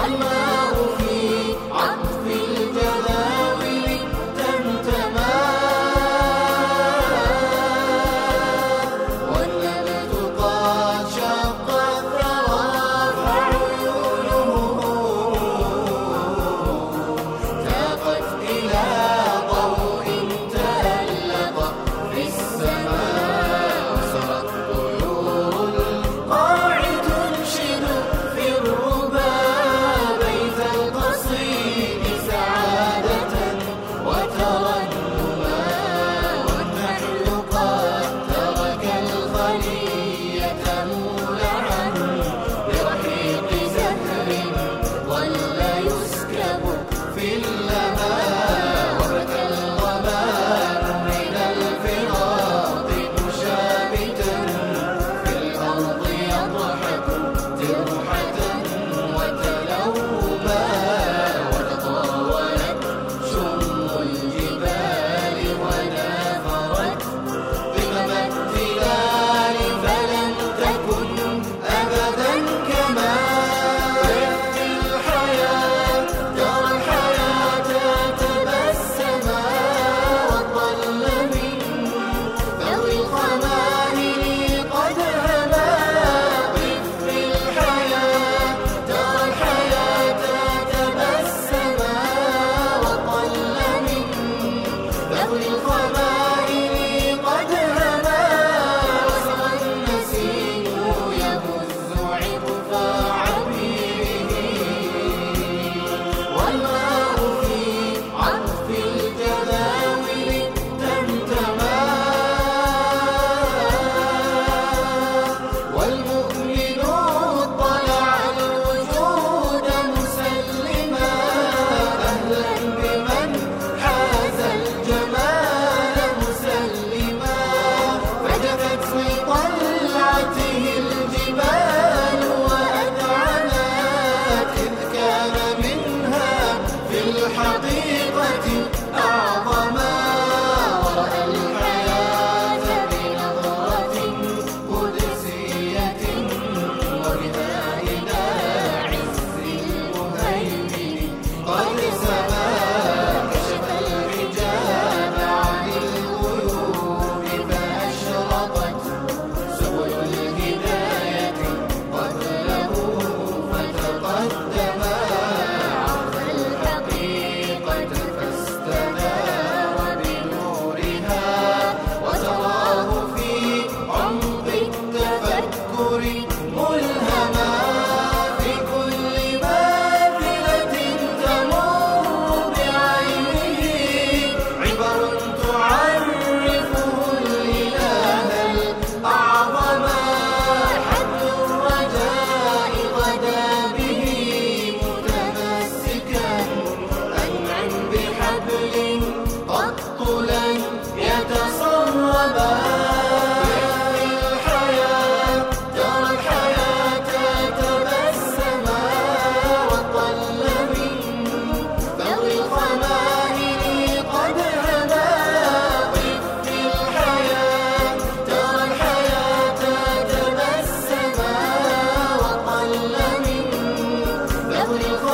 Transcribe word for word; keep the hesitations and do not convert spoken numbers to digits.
والماء في عطف الجداول تمتما، والنبت قد شق الثرى فعيونه تاقت إلى ضوء تألق في السماء، وسرت طيور القاع تنشد في الربا بيت القصيد سعادة وترنما، والنحل قد ترك الخلية مولعا برحيق زهر ظل يسكب في اللمى، وبكى الغمام من الفراق مشابتا في الأرض يضحك ترحة وتلوما، وتطاولت شم الجبال ونافرت قمم التلال فلم تكن أبدا كما، ويأتي الحياة ترى الحياة تبسما، وطل من ذوي الخمائل قد هما، ويأتي الحياة ترى الحياة تبسما، وطل من ذوي الخمائل قد هما، وسرى النسيم يهز عطف عبيره، والماء في عطف الجداول تمتما، والمؤمن اطلع الوجود مسلما، أهلا بمن حاز الجمال مسلما، فجفت لطلعته الجبال وأذعنت، إذ كان منها في الحقيقة أعظما، ورأى الحياة بنظرة قدسية، وبها إلى عز المهيمن قد سما، كشف الحجاب عن الغيوب فأشرقت سبل الهداية قبله، فتقدما عرف الحقيقة فاستنار بنورها، وتراه في عمق التفكر ملهما، في كل ماثلة تمر بعينه عبر تعرفه الإله الأعظما، حد الرجاء غدا به متمسكا، أنعم بحبل قط لن يتسربا، ويأتي الحياة ترى الحياة تبسما، وطل من ذوي الخمائل قد هما، ويأتي الحياة ترى الحياة تبسما، وطل من ذوي الخمائل